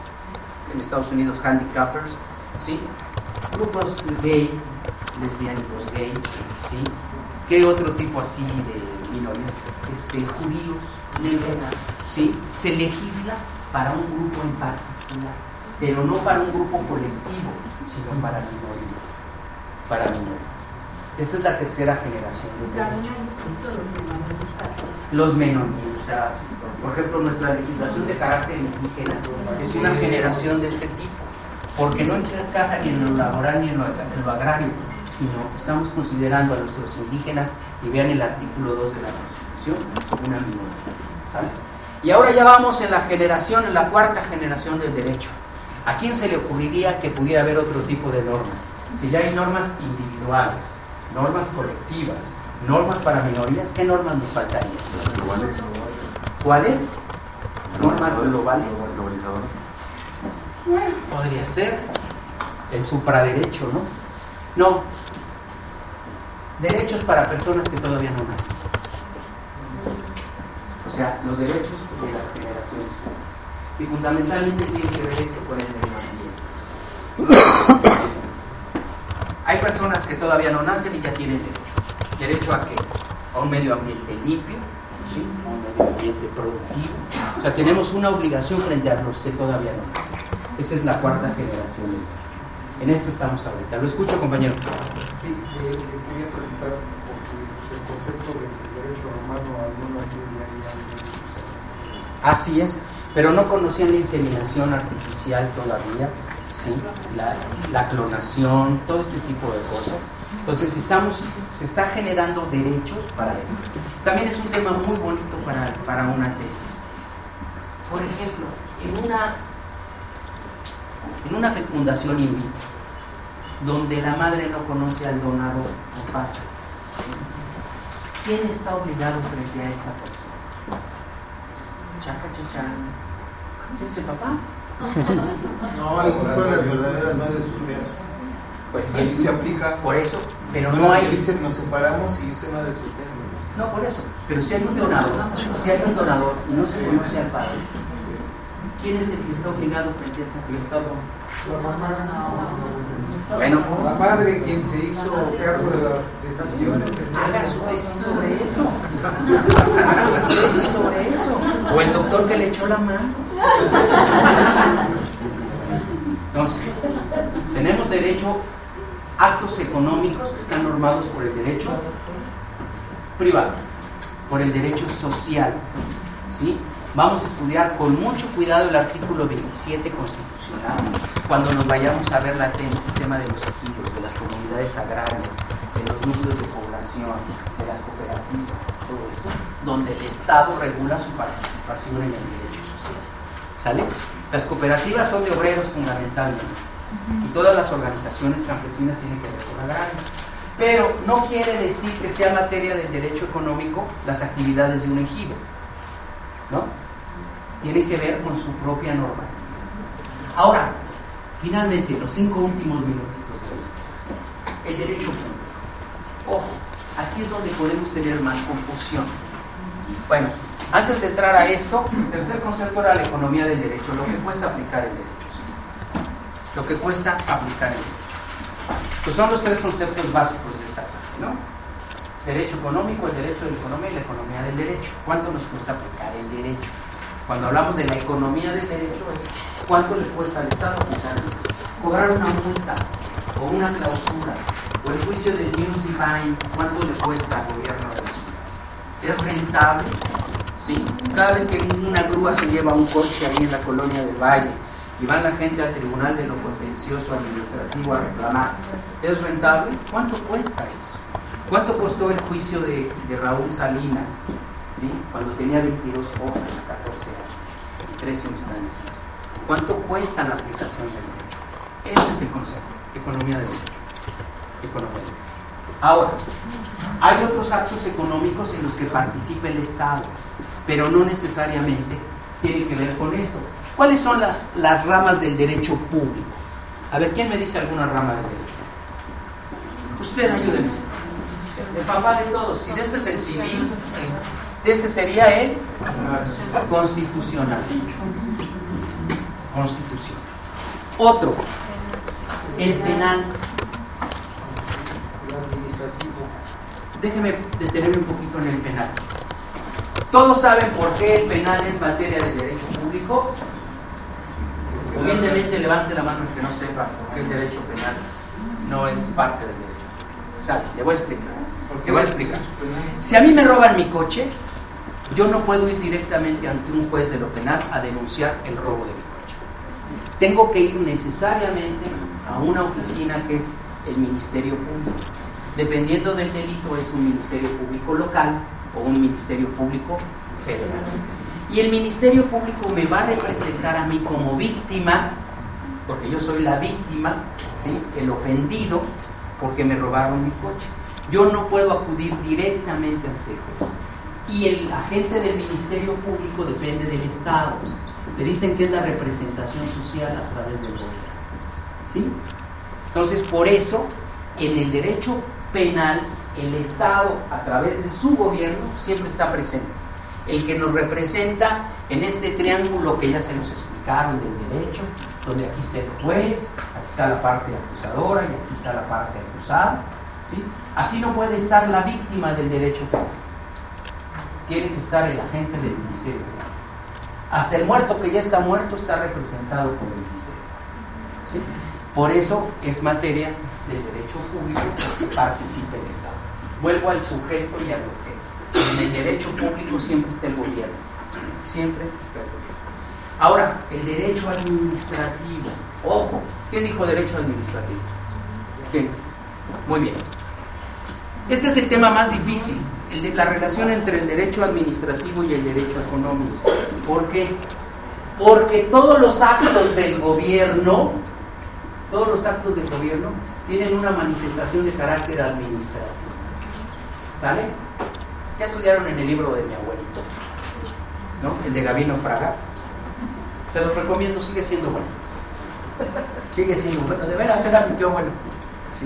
Speaker 1: en Estados Unidos handicappers, ¿sí? Grupos gay, lesbianos gay, ¿sí? ¿Qué otro tipo así de minorías? Este, judíos, negros, ¿sí? Se legisla para un grupo en particular, pero no para un grupo colectivo, sino para minorías. Para minorías. Esta es la tercera generación de derechos. Los menonitas, por ejemplo, nuestra legislación de carácter indígena es una generación de este tipo, porque no encaja ni en lo laboral ni en lo, en lo agrario, sino estamos considerando a nuestros indígenas, y vean el artículo dos de la Constitución, como una minoría, ¿sabe? Y ahora ya vamos en la generación, en la cuarta generación del derecho. ¿A quién se le ocurriría que pudiera haber otro tipo de normas? Si ya hay normas individuales, normas colectivas, normas para minorías, ¿qué normas nos faltarían?
Speaker 3: ¿Globales?
Speaker 1: ¿Cuáles? Normas globales.
Speaker 3: Globalizadoras.
Speaker 1: Bueno, podría ser el supraderecho, ¿no? No. Derechos para personas que todavía no nacen. O sea, los derechos de las generaciones. Y fundamentalmente tiene que ver eso con el medio ambiente. Hay personas que todavía no nacen y ya tienen derecho. ¿Derecho a qué? A un medio ambiente limpio, ¿sí? A un medio ambiente productivo. O sea, tenemos una obligación frente a los que todavía no nacen. Esa es la cuarta generación del derecho. En esto estamos ahorita. Lo escucho, compañero.
Speaker 5: Sí, eh, le quería preguntar, porque el concepto de derecho romano algunas
Speaker 1: Así es, pero no conocían la inseminación artificial todavía, ¿sí? la, la clonación, todo este tipo de cosas. Entonces estamos, se está generando derechos para eso. También es un tema muy bonito para, para una tesis. Por ejemplo, en una, en una fecundación in vitro, donde la madre no conoce al donador o padre, ¿quién está obligado frente a esa persona? Chaca, chachán. ¿Quién es el papá?
Speaker 9: No, esas son las verdaderas madres solteras.
Speaker 1: Pues sí,
Speaker 9: así se aplica.
Speaker 1: Por eso, pero
Speaker 9: son
Speaker 1: no
Speaker 9: las
Speaker 1: hay.
Speaker 9: que dicen nos separamos y yo soy madre soltera.
Speaker 1: No, por eso. Pero si hay un donador, si hay un donador y no se conoce al padre, ¿quién es el que está obligado frente a esa persona?
Speaker 5: La mamá.
Speaker 1: Bueno,
Speaker 5: la madre quien se hizo cargo de las decisiones.
Speaker 1: Haga su tesis sobre eso. Haga su tesis sobre eso. O el doctor que le echó la mano. Entonces, tenemos derecho, actos económicos están normados por el derecho privado, por el derecho social, ¿sí? Vamos a estudiar con mucho cuidado el artículo veintisiete constitucional cuando nos vayamos a ver la tem el tema de los ejidos, de las comunidades agrarias, de los núcleos de población. organización, de las cooperativas, todo eso, donde el Estado regula su participación en el derecho social. ¿Sale? Las cooperativas son de obreros fundamentalmente, y todas las organizaciones campesinas tienen que ver con agrarios. Pero no quiere decir que sea materia del derecho económico las actividades de un ejido, ¿no? Tienen que ver con su propia norma. Ahora, finalmente, los cinco últimos minutitos de hoy, el derecho público. Ojo, aquí es donde podemos tener más confusión. Bueno, antes de entrar a esto, el tercer concepto era la economía del derecho, lo que cuesta aplicar el derecho, ¿sí? Lo que cuesta aplicar el derecho. Pues son los tres conceptos básicos de esta clase, ¿no? Derecho económico, el derecho de la economía y la economía del derecho. ¿Cuánto nos cuesta aplicar el derecho? Cuando hablamos de la economía del derecho, es cuánto le cuesta al Estado aplicar el derecho. Cobrar una multa, o una clausura, o el juicio de News Divine, ¿cuánto le cuesta al gobierno de la ciudad? ¿Es rentable? ¿Sí? Cada vez que una grúa se lleva un coche ahí en la colonia del Valle, y van la gente al tribunal de lo contencioso administrativo a reclamar, ¿es rentable? ¿Cuánto cuesta eso? ¿Cuánto costó el juicio de, de Raúl Salinas, ¿sí? Cuando tenía veintidós hojas, catorce años, y tres instancias? ¿Cuánto cuesta la aplicación del derecho? Ese es el concepto, economía del derecho. Economía del derecho. Ahora, hay otros actos económicos en los que participa el Estado, pero no necesariamente tiene que ver con esto. ¿Cuáles son las, las ramas del derecho público? A ver, ¿quién me dice alguna rama del derecho? Usted, ayúdeme. El papá de todos. Y de este es el civil, de este sería el constitucional. Constitucional. Otro, el penal. Déjeme detenerme un poquito en el penal. ¿Todos saben por qué el penal es materia del derecho público? Humildemente levante la mano el que no sepa por qué el derecho penal no es parte del derecho. ¿Sabe? Le voy a explicar. Le voy a explicar. Si a mí me roban mi coche, yo no puedo ir directamente ante un juez de lo penal a denunciar el robo de mi coche. Tengo que ir necesariamente a una oficina que es el Ministerio Público. Dependiendo del delito, es un Ministerio Público local o un Ministerio Público federal. Y el Ministerio Público me va a representar a mí como víctima, porque yo soy la víctima, ¿sí? El ofendido, porque me robaron mi coche. Yo no puedo acudir directamente ante el juez. Y el agente del Ministerio Público depende del Estado. Le dicen que es la representación social a través del gobierno, ¿sí? Entonces, por eso, en el derecho penal, el Estado, a través de su gobierno, siempre está presente. El que nos representa en este triángulo que ya se nos explicaron del derecho, donde aquí está el juez, aquí está la parte acusadora y aquí está la parte acusada, ¿sí? Aquí no puede estar la víctima del derecho penal. Tiene que estar el agente del Ministerio Público. Hasta el muerto que ya está muerto está representado por el Ministerio, ¿sí? Por eso es materia del derecho público que participa el Estado. Vuelvo al sujeto y al objeto. En el derecho público siempre está el gobierno. Siempre está el gobierno. Ahora, el derecho administrativo. Ojo, ¿quién dijo derecho administrativo? ¿Quién? Muy bien. Este es el tema más difícil, el de la relación entre el derecho administrativo y el derecho económico. ¿Por qué? Porque todos los actos del gobierno, todos los actos del gobierno tienen una manifestación de carácter administrativo. ¿Sale? Ya estudiaron en el libro de mi abuelito, ¿no? El de Gabino Fraga. Se los recomiendo, sigue siendo bueno. Sigue siendo bueno. De veras, era mi tío bueno. Sí,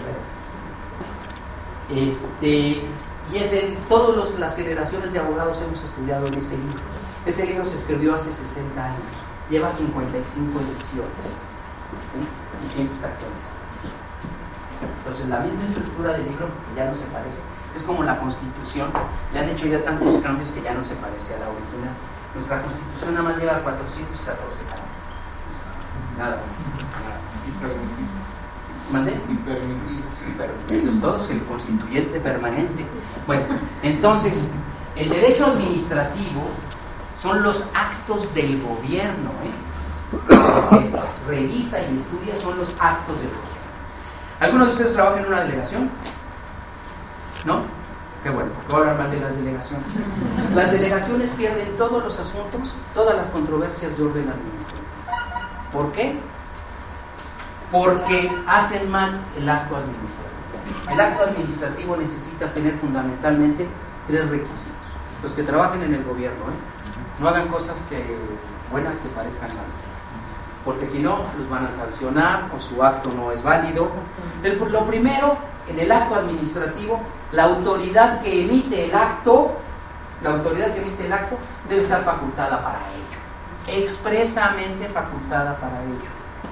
Speaker 1: de veras. Este, y es el, todas los, las generaciones de abogados hemos estudiado en ese libro. Ese libro se escribió hace sesenta años. Lleva cincuenta y cinco ediciones. ¿Sí? Y siempre está actualizado. Entonces, la misma estructura del libro, que ya no se parece, es como la Constitución. Le han hecho ya tantos cambios que ya no se parece a la original. Nuestra Constitución nada más lleva cuatrocientos catorce cambios. Nada más. Nada más. ¿Mandé?
Speaker 9: Impermitidos.
Speaker 1: Impermitidos todos, el constituyente permanente. Bueno, entonces, el derecho administrativo son los actos del gobierno, ¿eh? Lo que revisa y estudia son los actos del gobierno. ¿Alguno de ustedes trabaja en una delegación? ¿No? Qué bueno, porque voy a hablar mal de las delegaciones. Las delegaciones pierden todos los asuntos, todas las controversias de orden administrativo. ¿Por qué? Porque hacen mal el acto administrativo. El acto administrativo necesita tener fundamentalmente tres requisitos. Los que trabajen en el gobierno, ¿eh? No hagan cosas que, buenas que parezcan malas, porque si no, los van a sancionar o su acto no es válido. El, lo primero, en el acto administrativo, la autoridad que emite el acto, la autoridad que emite el acto debe estar facultada para ello, expresamente facultada para ello.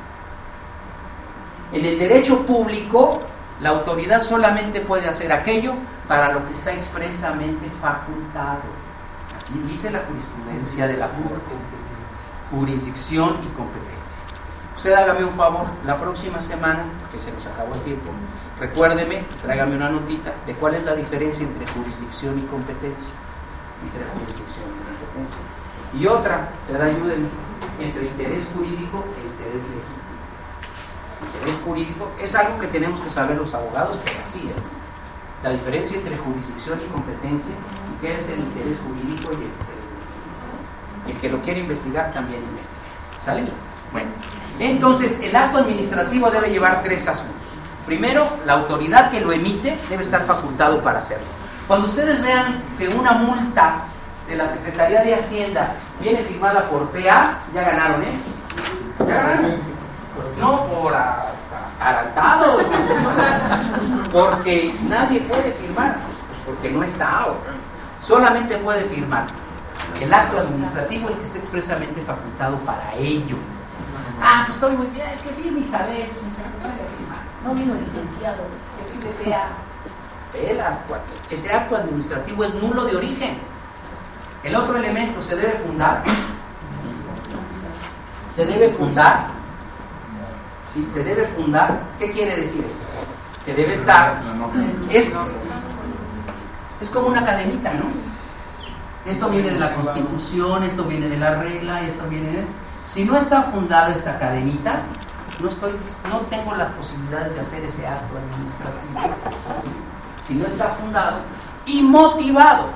Speaker 1: En el derecho público, la autoridad solamente puede hacer aquello para lo que está expresamente facultado. Así dice la jurisprudencia de la Corte. Jurisdicción y competencia. Usted hágame un favor, la próxima semana, que se nos acabó el tiempo, recuérdeme, tráigame una notita de cuál es la diferencia entre jurisdicción y competencia. Entre jurisdicción y competencia. Y otra, te la ayúdenme, entre interés jurídico e interés legítimo. Interés jurídico es algo que tenemos que saber los abogados, pero así es. La diferencia entre jurisdicción y competencia, y qué es el interés jurídico y el interés legítimo. El que lo quiere investigar también investiga. ¿Sale? Bueno, entonces el acto administrativo debe llevar tres asuntos. Primero, la autoridad que lo emite debe estar facultado para hacerlo. Cuando ustedes vean que una multa de la Secretaría de Hacienda viene firmada por P A, ya ganaron, ¿eh? Ya ganaron. No por atarantado, porque nadie puede firmar, porque no está, solamente puede firmar el acto administrativo el que esté expresamente facultado para ello. Ah, pues estoy muy bien, que firme Isabel, pues Isabel puede firmar. No vino el licenciado, que firme P A. Pelas, ese acto administrativo es nulo de origen. El otro elemento se debe fundar, se debe fundar. ¿Sí? Se debe fundar. ¿Qué quiere decir esto? Que debe estar, es, es como una cadenita, ¿no? Esto viene de la Constitución, esto viene de la regla, esto viene de... Si no está fundada esta cadenita, no, estoy, no tengo las posibilidades de hacer ese acto administrativo. ¿Sí? Si no está fundado y motivado.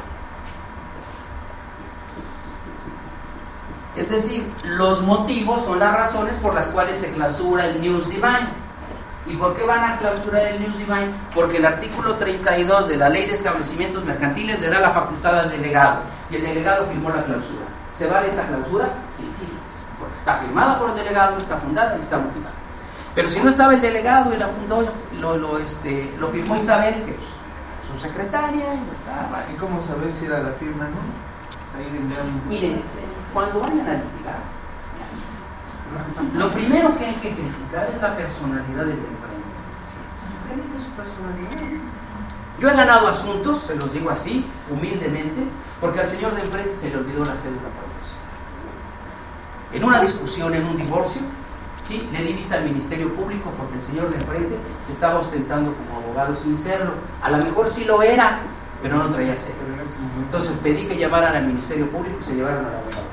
Speaker 1: Es decir, los motivos son las razones por las cuales se clausura el News Divine. ¿Y por qué van a clausurar el News Divine? Porque el artículo treinta y dos de la Ley de Establecimientos Mercantiles le da la facultad al delegado, y el delegado firmó la clausura. ¿Se vale esa clausura? Sí, sí, porque está firmada por el delegado, está fundada y está motivada. Pero si no estaba el delegado y la fundó, lo, lo, este, lo firmó Isabel, que es su secretaria, y no estaba.
Speaker 9: ¿Y cómo saber si era la firma, no? Pues ahí vendrán...
Speaker 1: Miren, cuando vayan a litigar, me avisan. Lo primero que hay que criticar es la personalidad del emprendedor. Critiquen su personalidad. Yo he ganado asuntos, se los digo así, humildemente, porque al señor de enfrente se le olvidó la cédula profesional. En una discusión, en un divorcio, sí, le di vista al Ministerio Público porque el señor de enfrente se estaba ostentando como abogado sin serlo. A lo mejor sí lo era, pero no traía cédula. Entonces pedí que llamaran al Ministerio Público y se llevaron al abogado.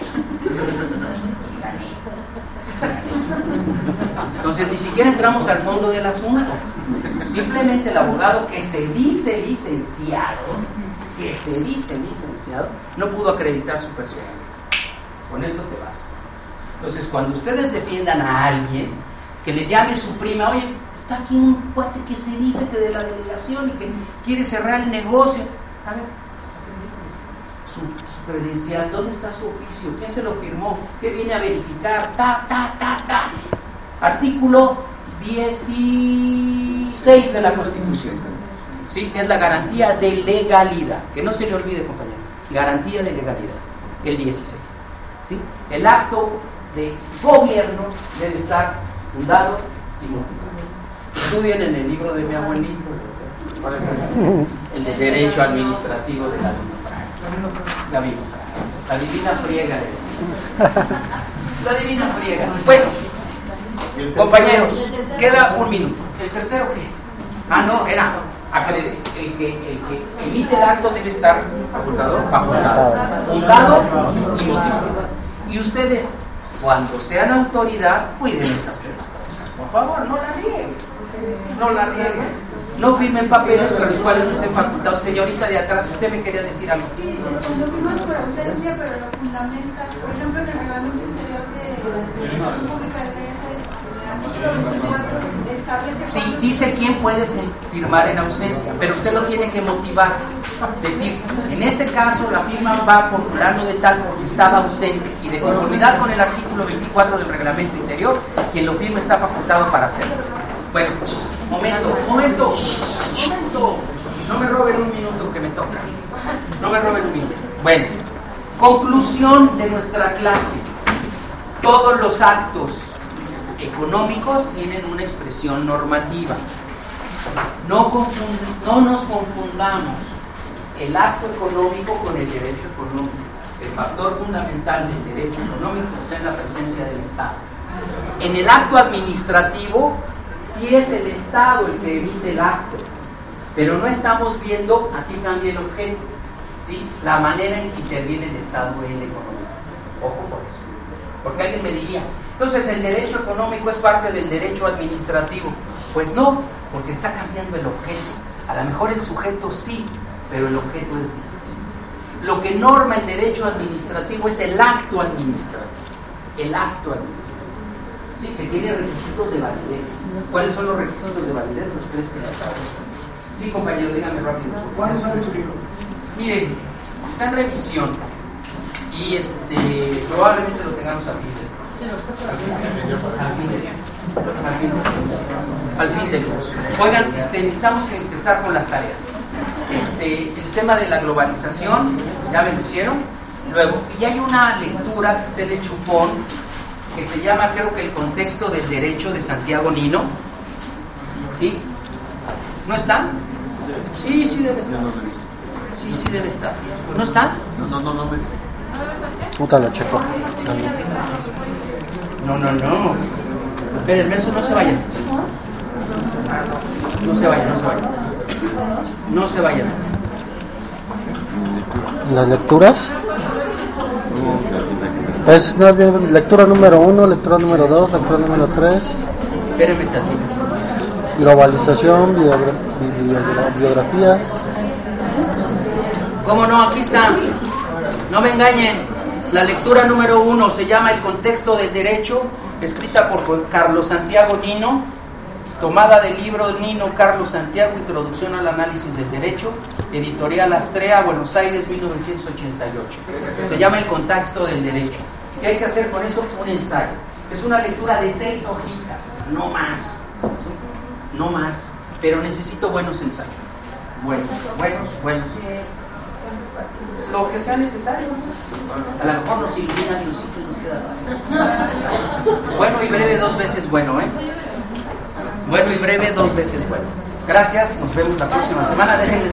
Speaker 1: Y gané. Entonces ni siquiera entramos al fondo del asunto. Simplemente el abogado que se dice licenciado, que se dice licenciado, no pudo acreditar su personalidad. Con esto te vas. Entonces cuando ustedes defiendan a alguien, que le llame su prima, oye, está aquí un cuate que se dice que de la delegación y que quiere cerrar el negocio. A ver, su, su credencial, ¿dónde está su oficio? ¿Quién se lo firmó? ¿Qué viene a verificar? Ta, ta, ta, ta. Artículo dieciséis de la Constitución. ¿Sí? Es la garantía de legalidad. Que no se le olvide, compañero. Garantía de legalidad. El dieciséis. ¿Sí? El acto de gobierno debe estar fundado y motivado. Estudien en el libro de mi abuelito, el de Derecho Administrativo de la La Biblia. La divina friega. La divina friega. Bueno, compañeros, queda un minuto. ¿El tercero qué? Ah, no, era el que, el que emite el acto debe estar facultado, facultado, fundado y motivado. Y ustedes, cuando sean autoridad, cuiden esas tres cosas. Por favor, no la rieguen. No la rieguen. no firmen papeles con los cuales no estén facultados. Señorita de atrás, usted me quería decir algo.
Speaker 4: Sí, lo firman por ausencia, pero lo fundamentan. Por ejemplo, en el reglamento interior de la Administración Pública del D F, el artículo interior establece.
Speaker 1: Sí, dice quién puede firmar en ausencia, pero usted lo tiene que motivar. Decir, en este caso la firma va por fulano de tal porque estaba ausente y de conformidad con el artículo veinticuatro del reglamento interior, quien lo firme está facultado para hacerlo. Bueno, momento, momento, momento. No me roben un minuto que me toca. No me roben un minuto. Bueno, conclusión de nuestra clase. Todos los actos económicos tienen una expresión normativa. No, confund- no nos confundamos el acto económico con el derecho económico. El factor fundamental del derecho económico está en la presencia del Estado. En el acto administrativo, sí es el Estado el que emite el acto, pero no estamos viendo, aquí cambia el objeto, ¿sí? La manera en que interviene el Estado en el económico. Ojo por eso. Porque alguien me diría, entonces el derecho económico es parte del derecho administrativo. Pues no, porque está cambiando el objeto. A lo mejor el sujeto sí, pero el objeto es distinto. Lo que norma el derecho administrativo es el acto administrativo. El acto administrativo. Sí, que tiene requisitos de validez. ¿Cuáles son los requisitos de validez? Los tres que ya saben. Sí, compañero, dígame rápido.
Speaker 8: ¿Cuándo sale su libro?
Speaker 1: Miren, está en revisión y este probablemente lo tengamos al fin del al fin del al fin al fin del curso. Oigan, este, necesitamos empezar con las tareas. Este, el tema de la globalización, ya me lo hicieron. Luego, y hay una lectura que está en el chufón que se llama, creo que el contexto del derecho de Santiago Nino. ¿Sí? ¿No está? Sí, sí debe estar. Sí, sí debe estar. ¿No está?
Speaker 3: No, no, no, no. Me...
Speaker 10: Puta la checo.
Speaker 1: No, no, no. Espérenme, eso no se vayan. No se vayan, no se vayan. No se vayan.
Speaker 10: ¿Las lecturas? Pues no, bien, lectura número uno, lectura número dos, lectura número tres.
Speaker 1: Espérenme tantito.
Speaker 10: Globalización, biogra bi bi biografías.
Speaker 1: ¿Cómo no? Aquí está. No me engañen. La lectura número uno se llama El contexto del derecho, escrita por Carlos Santiago Nino, tomada del libro Nino Carlos Santiago, Introducción al Análisis del Derecho, editorial Astrea, Buenos Aires, mil novecientos ochenta y ocho. Se llama El contexto del derecho. ¿Qué hay que hacer con eso? Un ensayo. Es una lectura de seis hojitas, no más. ¿Sí? No más. Pero necesito buenos ensayos. Buenos, buenos, buenos ensayos. Lo que sea necesario. A lo mejor nos ilumina y nos queda. Bueno y breve dos veces bueno, ¿eh? Bueno y breve dos veces bueno. Gracias, nos vemos la próxima semana. Déjenles